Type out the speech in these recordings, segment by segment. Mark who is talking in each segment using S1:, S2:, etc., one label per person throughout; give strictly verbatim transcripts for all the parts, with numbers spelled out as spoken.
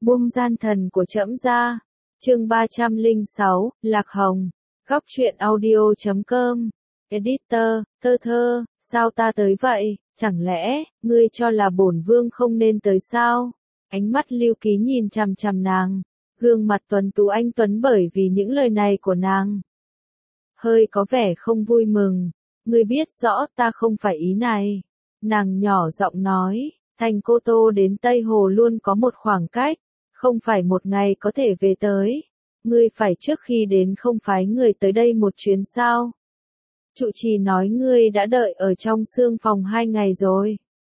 S1: Buông gian thần của trẫm ra. Chương ba trăm lẻ sáu, Lạc Hồng. Góc truyện audio chấm com. Editor, thơ thơ, sao ta tới vậy, chẳng lẽ, ngươi cho là bổn vương không nên tới sao? Ánh mắt Lưu Ký nhìn chằm chằm nàng, gương mặt tuấn tú anh tuấn bởi vì những lời này của nàng. Hơi có vẻ không vui mừng, ngươi biết rõ ta không phải ý này. Nàng nhỏ giọng nói, thành Cô Tô đến Tây Hồ luôn có một khoảng cách, không phải một ngày có thể về tới. Ngươi phải trước khi đến không phái người tới đây một chuyến sao? Trụ trì nói ngươi đã đợi ở trong xương phòng hai ngày rồi.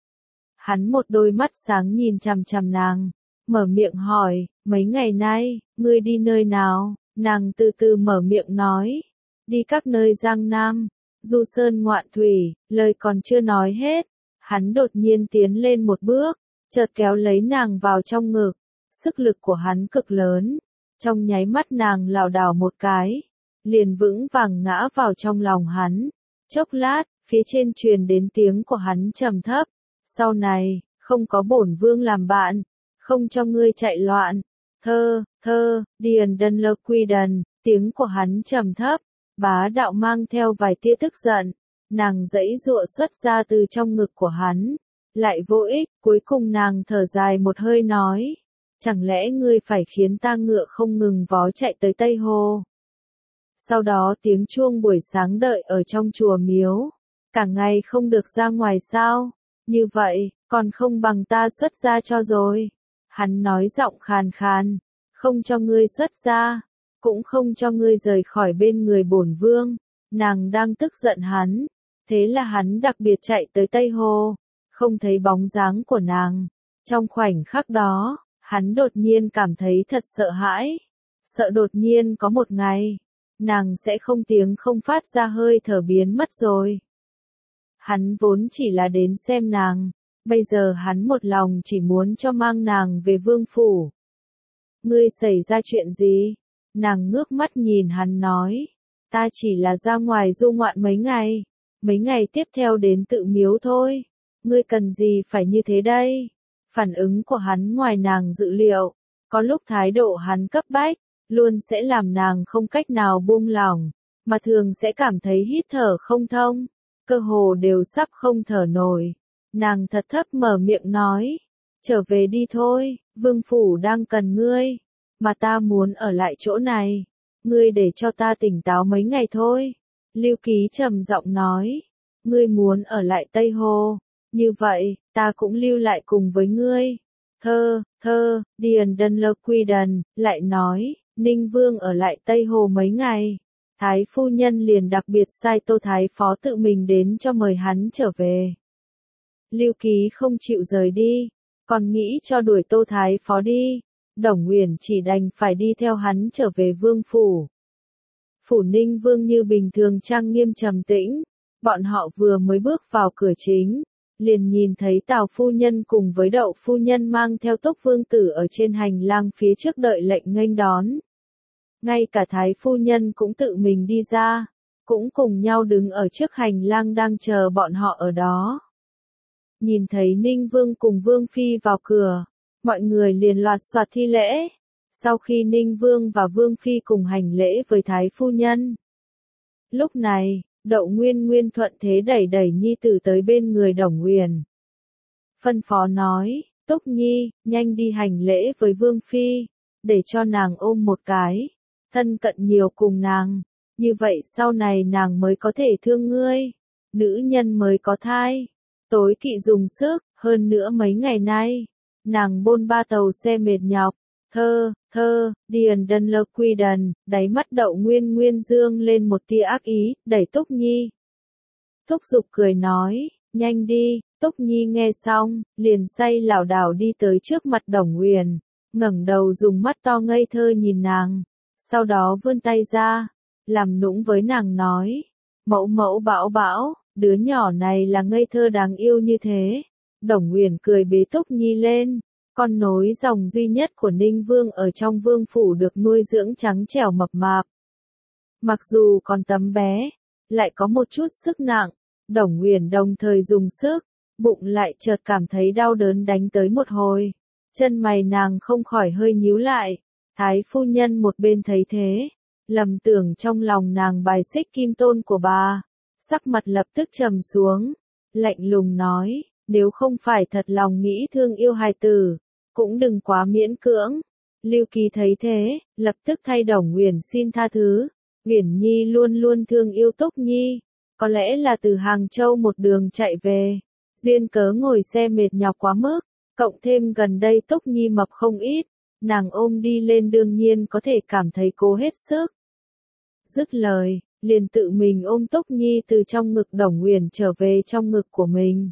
S1: Hắn một đôi mắt sáng nhìn chằm chằm nàng, mở miệng hỏi, mấy ngày nay, ngươi đi nơi nào? Nàng từ từ mở miệng nói, đi các nơi Giang Nam, du sơn ngoạn thủy, lời còn chưa nói hết. Hắn đột nhiên tiến lên một bước, chợt kéo lấy nàng vào trong ngực, sức lực của hắn cực lớn, trong nháy mắt nàng lảo đảo một cái, liền vững vàng ngã vào trong lòng hắn. Chốc lát, phía trên truyền đến tiếng của hắn trầm thấp, sau này, không có bổn vương làm bạn, không cho ngươi chạy loạn. Thơ, thơ, điền đần lơ quy đần, tiếng của hắn trầm thấp, bá đạo mang theo vài tia tức giận. Nàng giãy giụa xuất ra từ trong ngực của hắn, lại vô ích, cuối cùng nàng thở dài một hơi nói, chẳng lẽ ngươi phải khiến ta ngựa không ngừng vó chạy tới Tây Hồ? Sau đó tiếng chuông buổi sáng đợi ở trong chùa miếu, cả ngày không được ra ngoài sao? Như vậy, còn không bằng ta xuất gia cho rồi. Hắn nói giọng khàn khàn, không cho ngươi xuất gia, cũng không cho ngươi rời khỏi bên người bổn vương. Nàng đang tức giận hắn, thế là hắn đặc biệt chạy tới Tây Hồ, không thấy bóng dáng của nàng. Trong khoảnh khắc đó, hắn đột nhiên cảm thấy thật sợ hãi, sợ đột nhiên có một ngày, nàng sẽ không tiếng không phát ra hơi thở biến mất rồi. Hắn vốn chỉ là đến xem nàng, bây giờ hắn một lòng chỉ muốn cho mang nàng về vương phủ. Ngươi xảy ra chuyện gì? Nàng ngước mắt nhìn hắn nói, ta chỉ là ra ngoài du ngoạn mấy ngày, mấy ngày tiếp theo đến tự miếu thôi. Ngươi cần gì phải như thế đây? Phản ứng của hắn ngoài nàng dự liệu, có lúc thái độ hắn cấp bách, luôn sẽ làm nàng không cách nào buông lỏng, mà thường sẽ cảm thấy hít thở không thông, cơ hồ đều sắp không thở nổi. Nàng thật thấp mở miệng nói, trở về đi thôi, vương phủ đang cần ngươi, mà ta muốn ở lại chỗ này, ngươi để cho ta tỉnh táo mấy ngày thôi. Lưu Ký trầm giọng nói, ngươi muốn ở lại Tây Hồ, như vậy, ta cũng lưu lại cùng với ngươi. Thơ, thơ, điền đần lơ quy đần, lại nói, Ninh Vương ở lại Tây Hồ mấy ngày. Thái phu nhân liền đặc biệt sai Tô Thái Phó tự mình đến cho mời hắn trở về. Lưu Ký không chịu rời đi, còn nghĩ cho đuổi Tô Thái Phó đi. Đổng Uyển chỉ đành phải đi theo hắn trở về vương phủ. Phủ Ninh Vương như bình thường trang nghiêm trầm tĩnh, bọn họ vừa mới bước vào cửa chính, liền nhìn thấy Tào phu nhân cùng với Đậu phu nhân mang theo Túc vương tử ở trên hành lang phía trước đợi lệnh nghênh đón. Ngay cả Thái phu nhân cũng tự mình đi ra, cũng cùng nhau đứng ở trước hành lang đang chờ bọn họ ở đó. Nhìn thấy Ninh Vương cùng Vương Phi vào cửa, mọi người liền loạt soạt thi lễ. Sau khi Ninh Vương và Vương Phi cùng hành lễ với Thái phu nhân, lúc này, Đậu Nguyên Nguyên thuận thế đẩy đẩy nhi tử tới bên người Đổng Uyển. Phân phó nói, Túc Nhi, nhanh đi hành lễ với Vương Phi, để cho nàng ôm một cái, thân cận nhiều cùng nàng, như vậy sau này nàng mới có thể thương ngươi, nữ nhân mới có thai, tối kỵ dùng sức, hơn nữa mấy ngày nay, nàng bôn ba tàu xe mệt nhọc. Thơ, thơ, điền đần lơ quy đần, đáy mắt Đậu Nguyên Nguyên dương lên một tia ác ý, đẩy Túc Nhi. Thúc giục cười nói, nhanh đi. Túc Nhi nghe xong, liền say lảo đảo đi tới trước mặt Đổng Uyển, ngẩng đầu dùng mắt to ngây thơ nhìn nàng, sau đó vươn tay ra, làm nũng với nàng nói, mẫu mẫu bảo bảo, đứa nhỏ này là ngây thơ đáng yêu như thế. Đổng Uyển cười bế Túc Nhi lên. Con nối dòng duy nhất của Ninh Vương ở trong vương phủ được nuôi dưỡng trắng trẻo mập mạp. Mặc dù còn tấm bé, lại có một chút sức nặng, Đổng Uyển đồng thời dùng sức, bụng lại chợt cảm thấy đau đớn đánh tới một hồi. Chân mày nàng không khỏi hơi nhíu lại. Thái phu nhân một bên thấy thế, lầm tưởng trong lòng nàng bài xích kim tôn của bà, sắc mặt lập tức trầm xuống, lạnh lùng nói, nếu không phải thật lòng nghĩ thương yêu hài tử, cũng đừng quá miễn cưỡng. Lưu Kỳ thấy thế, lập tức thay Đồng Uyển xin tha thứ. Uyển Nhi luôn luôn thương yêu Túc Nhi, có lẽ là từ Hàng Châu một đường chạy về, duyên cớ ngồi xe mệt nhọc quá mức, cộng thêm gần đây Túc Nhi mập không ít, nàng ôm đi lên đương nhiên có thể cảm thấy cố hết sức. Dứt lời, liền tự mình ôm Túc Nhi từ trong ngực Đồng Uyển trở về trong ngực của mình.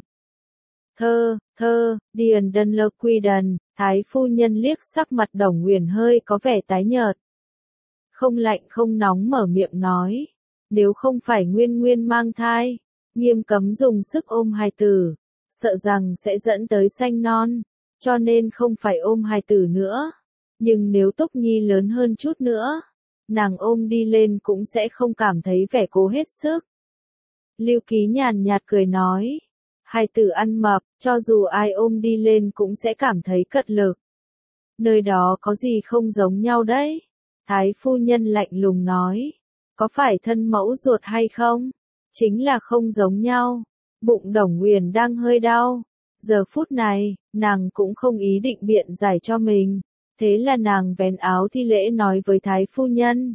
S1: Thơ, thơ, điền đân lơ quy đần, thái phu nhân liếc sắc mặt Đồng Uyển hơi có vẻ tái nhợt. Không lạnh không nóng mở miệng nói, nếu không phải Nguyên Nguyên mang thai, nghiêm cấm dùng sức ôm hài tử, sợ rằng sẽ dẫn tới sanh non, cho nên không phải ôm hài tử nữa. Nhưng nếu Túc Nhi lớn hơn chút nữa, nàng ôm đi lên cũng sẽ không cảm thấy vẻ cố hết sức. Lưu Ký nhàn nhạt cười nói, hài tử ăn mập, cho dù ai ôm đi lên cũng sẽ cảm thấy cật lực. Nơi đó có gì không giống nhau đấy? Thái phu nhân lạnh lùng nói, có phải thân mẫu ruột hay không? Chính là không giống nhau. Bụng Đồng Uyển đang hơi đau. Giờ phút này, nàng cũng không ý định biện giải cho mình. Thế là nàng vén áo thi lễ nói với Thái phu nhân.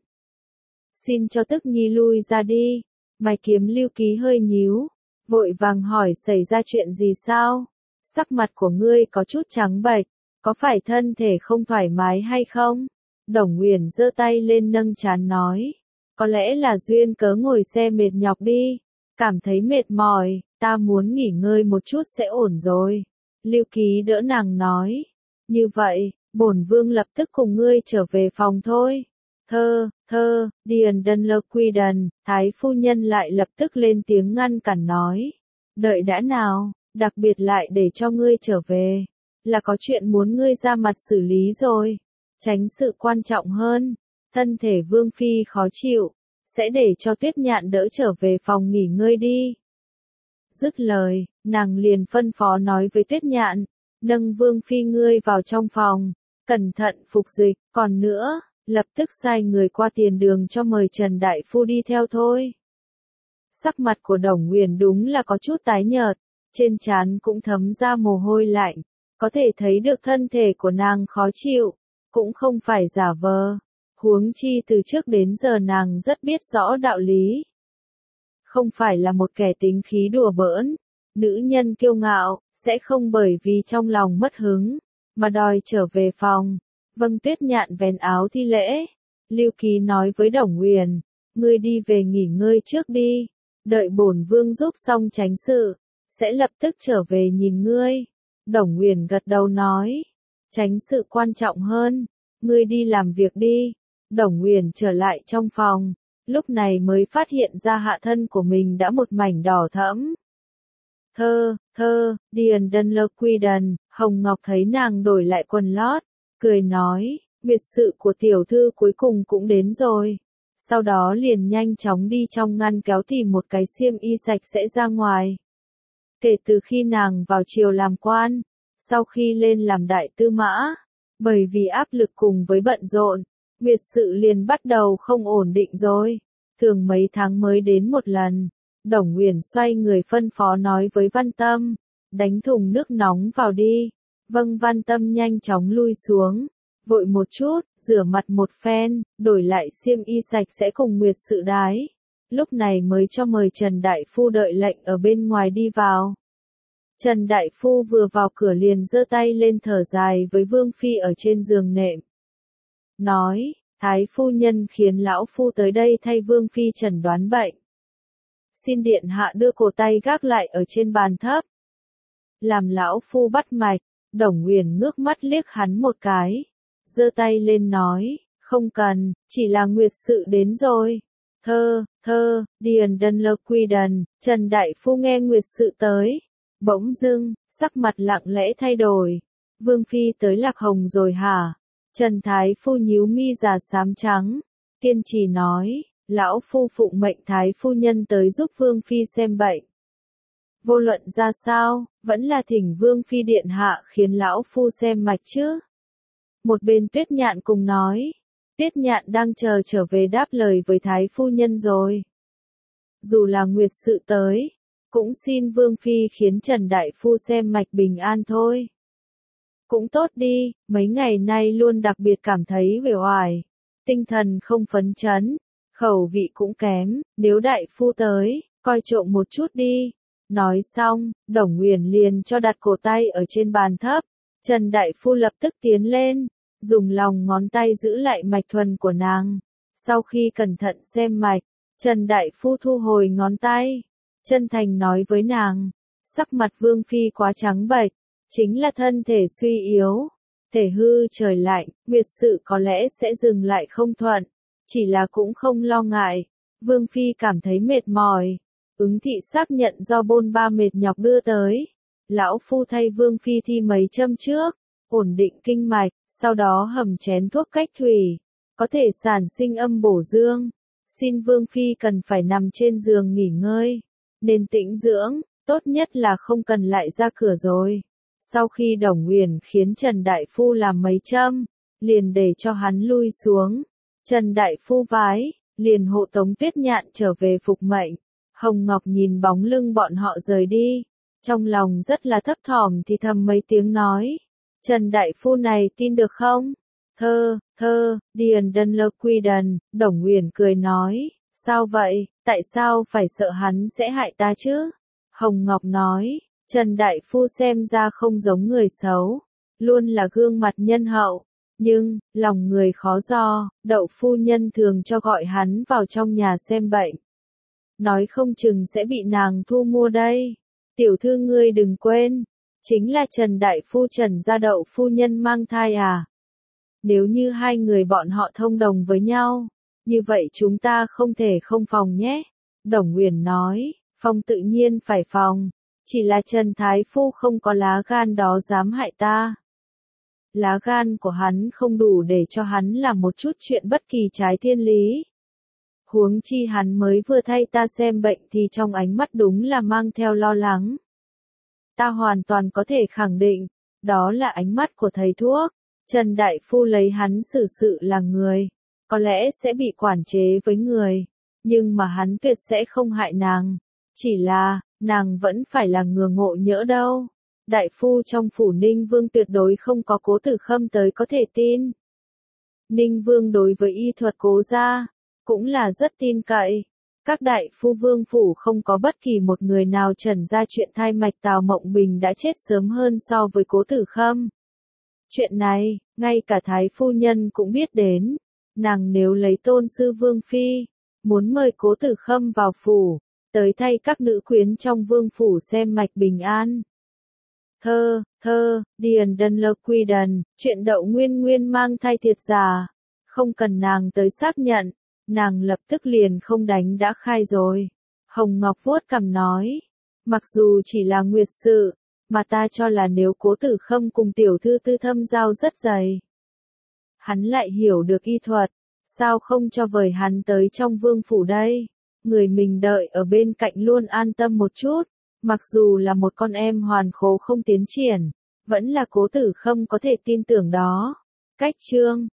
S1: Xin cho Tức Nhi lui ra đi. Mày kiếm Lưu Ký hơi nhíu, vội vàng hỏi xảy ra chuyện gì sao? Sắc mặt của ngươi có chút trắng bệch, có phải thân thể không thoải mái hay không? Đồng Uyển giơ tay lên nâng trán nói, có lẽ là duyên cớ ngồi xe mệt nhọc đi, cảm thấy mệt mỏi, ta muốn nghỉ ngơi một chút sẽ ổn rồi. Lưu Ký đỡ nàng nói, như vậy, bổn vương lập tức cùng ngươi trở về phòng thôi. Thơ, thơ, điền đân lơ quy đần, thái phu nhân lại lập tức lên tiếng ngăn cản nói, đợi đã nào, đặc biệt lại để cho ngươi trở về, là có chuyện muốn ngươi ra mặt xử lý rồi. Tránh sự quan trọng hơn, thân thể Vương Phi khó chịu, sẽ để cho Tuyết Nhạn đỡ trở về phòng nghỉ ngơi đi. Dứt lời, nàng liền phân phó nói với Tuyết Nhạn, nâng Vương Phi ngươi vào trong phòng, cẩn thận phục dịch, còn nữa, lập tức sai người qua tiền đường cho mời Trần Đại Phu đi theo thôi. Sắc mặt của Đồng Uyển đúng là có chút tái nhợt, trên trán cũng thấm ra mồ hôi lạnh, có thể thấy được thân thể của nàng khó chịu. Cũng không phải giả vờ, huống chi từ trước đến giờ nàng rất biết rõ đạo lý. Không phải là một kẻ tính khí đùa bỡn, nữ nhân kiêu ngạo, sẽ không bởi vì trong lòng mất hứng, mà đòi trở về phòng. Vâng Tuyết Nhạn vén áo thi lễ, Lưu Ký nói với Đồng Uyển, ngươi đi về nghỉ ngơi trước đi, đợi bổn vương giúp xong tránh sự, sẽ lập tức trở về nhìn ngươi. Đồng Uyển gật đầu nói, tránh sự quan trọng hơn, ngươi đi làm việc đi. Đồng Uyển trở lại trong phòng, lúc này mới phát hiện ra hạ thân của mình đã một mảnh đỏ thẫm. Thơ, thơ, điền đân lơ quy đần, Hồng Ngọc thấy nàng đổi lại quần lót, cười nói, biệt sự của tiểu thư cuối cùng cũng đến rồi. Sau đó liền nhanh chóng đi trong ngăn kéo tìm một cái xiêm y sạch sẽ ra ngoài. Kể từ khi nàng vào triều làm quan, sau khi lên làm đại tư mã, bởi vì áp lực cùng với bận rộn, biệt sự liền bắt đầu không ổn định rồi, thường mấy tháng mới đến một lần. Đồng Uyển xoay người phân phó nói với Văn Tâm, đánh thùng nước nóng vào đi. Vâng Văn Tâm nhanh chóng lui xuống, vội một chút, rửa mặt một phen, đổi lại xiêm y sạch sẽ cùng Nguyệt Sự Đái. Lúc này mới cho mời Trần Đại Phu đợi lệnh ở bên ngoài đi vào. Trần Đại Phu vừa vào cửa liền giơ tay lên thở dài với Vương Phi ở trên giường nệm. Nói, Thái Phu Nhân khiến Lão Phu tới đây thay Vương Phi chẩn đoán bệnh. Xin Điện Hạ đưa cổ tay gác lại ở trên bàn thấp. Làm Lão Phu bắt mạch, Đồng Uyển ngước mắt liếc hắn một cái. Giơ tay lên nói, không cần, chỉ là Nguyệt Sự đến rồi. Thơ, thơ, điền đân lơ quy đần, Trần Đại Phu nghe Nguyệt Sự tới. Bỗng dưng, sắc mặt lặng lẽ thay đổi. Vương Phi tới Lạc Hồng rồi hả? Trần Thái Phu nhíu mi già xám trắng. Kiên trì nói, Lão Phu phụng mệnh Thái Phu Nhân tới giúp Vương Phi xem bệnh. Vô luận ra sao, vẫn là thỉnh Vương Phi điện hạ khiến lão phu xem mạch chứ. Một bên Tuyết Nhạn cùng nói, Tuyết Nhạn đang chờ trở về đáp lời với Thái phu nhân rồi. Dù là nguyệt sự tới, cũng xin Vương Phi khiến Trần Đại Phu xem mạch bình an thôi. Cũng tốt đi, mấy ngày nay luôn đặc biệt cảm thấy uể oải, tinh thần không phấn chấn, khẩu vị cũng kém, nếu Đại Phu tới, coi trộm một chút đi. Nói xong, Đồng Nguyền liền cho đặt cổ tay ở trên bàn thấp, Trần Đại Phu lập tức tiến lên, dùng lòng ngón tay giữ lại mạch thuần của nàng. Sau khi cẩn thận xem mạch, Trần Đại Phu thu hồi ngón tay, chân thành nói với nàng, sắc mặt Vương Phi quá trắng bệch, chính là thân thể suy yếu, thể hư trời lạnh, nguyệt sự có lẽ sẽ dừng lại không thuận, chỉ là cũng không lo ngại. Vương Phi cảm thấy mệt mỏi, ứng thị xác nhận do bôn ba mệt nhọc đưa tới. Lão Phu thay Vương Phi thi mấy châm trước, ổn định kinh mạch, sau đó hầm chén thuốc cách thủy, có thể sản sinh âm bổ dương. Xin Vương Phi cần phải nằm trên giường nghỉ ngơi, nên tĩnh dưỡng, tốt nhất là không cần lại ra cửa rồi. Sau khi Đồng Nguyền khiến Trần Đại Phu làm mấy châm, liền để cho hắn lui xuống. Trần Đại Phu vái, liền hộ tống Tuyết Nhạn trở về phục mệnh. Hồng Ngọc nhìn bóng lưng bọn họ rời đi, trong lòng rất là thấp thỏm thì thầm mấy tiếng nói, Trần Đại Phu này tin được không? Thơ, thơ, điền đân lơ quy đần, Đồng Nguyền cười nói, sao vậy, tại sao phải sợ hắn sẽ hại ta chứ? Hồng Ngọc nói, Trần Đại Phu xem ra không giống người xấu, luôn là gương mặt nhân hậu, nhưng, lòng người khó dò, Đậu phu nhân thường cho gọi hắn vào trong nhà xem bệnh. Nói không chừng sẽ bị nàng thu mua đây. Tiểu thư ngươi đừng quên, chính là Trần Đại Phu Trần gia Đậu phu nhân mang thai à? Nếu như hai người bọn họ thông đồng với nhau, như vậy chúng ta không thể không phòng nhé. Đồng Nguyền nói, phòng tự nhiên phải phòng, chỉ là Trần Thái Phu không có lá gan đó dám hại ta. Lá gan của hắn không đủ để cho hắn làm một chút chuyện bất kỳ trái thiên lý. Huống chi hắn mới vừa thay ta xem bệnh thì trong ánh mắt đúng là mang theo lo lắng. Ta hoàn toàn có thể khẳng định, đó là ánh mắt của thầy thuốc. Trần Đại Phu lấy hắn xử sự là người, có lẽ sẽ bị quản chế với người, nhưng mà hắn tuyệt sẽ không hại nàng. Chỉ là, nàng vẫn phải là ngừa ngộ nhỡ đâu. Đại Phu trong phủ Ninh Vương tuyệt đối không có Cố Tử Khâm tới có thể tin. Ninh Vương đối với y thuật Cố gia, cũng là rất tin cậy. Các đại phu vương phủ không có bất kỳ một người nào trần ra chuyện thai mạch Tào Mộng Bình đã chết sớm hơn so với Cố Tử Khâm. Chuyện này, ngay cả Thái phu nhân cũng biết đến. Nàng nếu lấy tôn sư Vương Phi, muốn mời Cố Tử Khâm vào phủ, tới thay các nữ quyến trong vương phủ xem mạch bình an. Thơ, thơ, điền đân lơ quy đần, chuyện Đậu Nguyên Nguyên mang thai thiệt giả. Không cần nàng tới xác nhận, nàng lập tức liền không đánh đã khai rồi. Hồng Ngọc vuốt cằm nói, mặc dù chỉ là nguyệt sự, mà ta cho là nếu Cố Tử Khâm cùng tiểu thư tư thâm giao rất dày. Hắn lại hiểu được y thuật, sao không cho vời hắn tới trong vương phủ đây? Người mình đợi ở bên cạnh luôn an tâm một chút, mặc dù là một con em hoàn khố không tiến triển, vẫn là Cố Tử Khâm có thể tin tưởng đó. Cách chương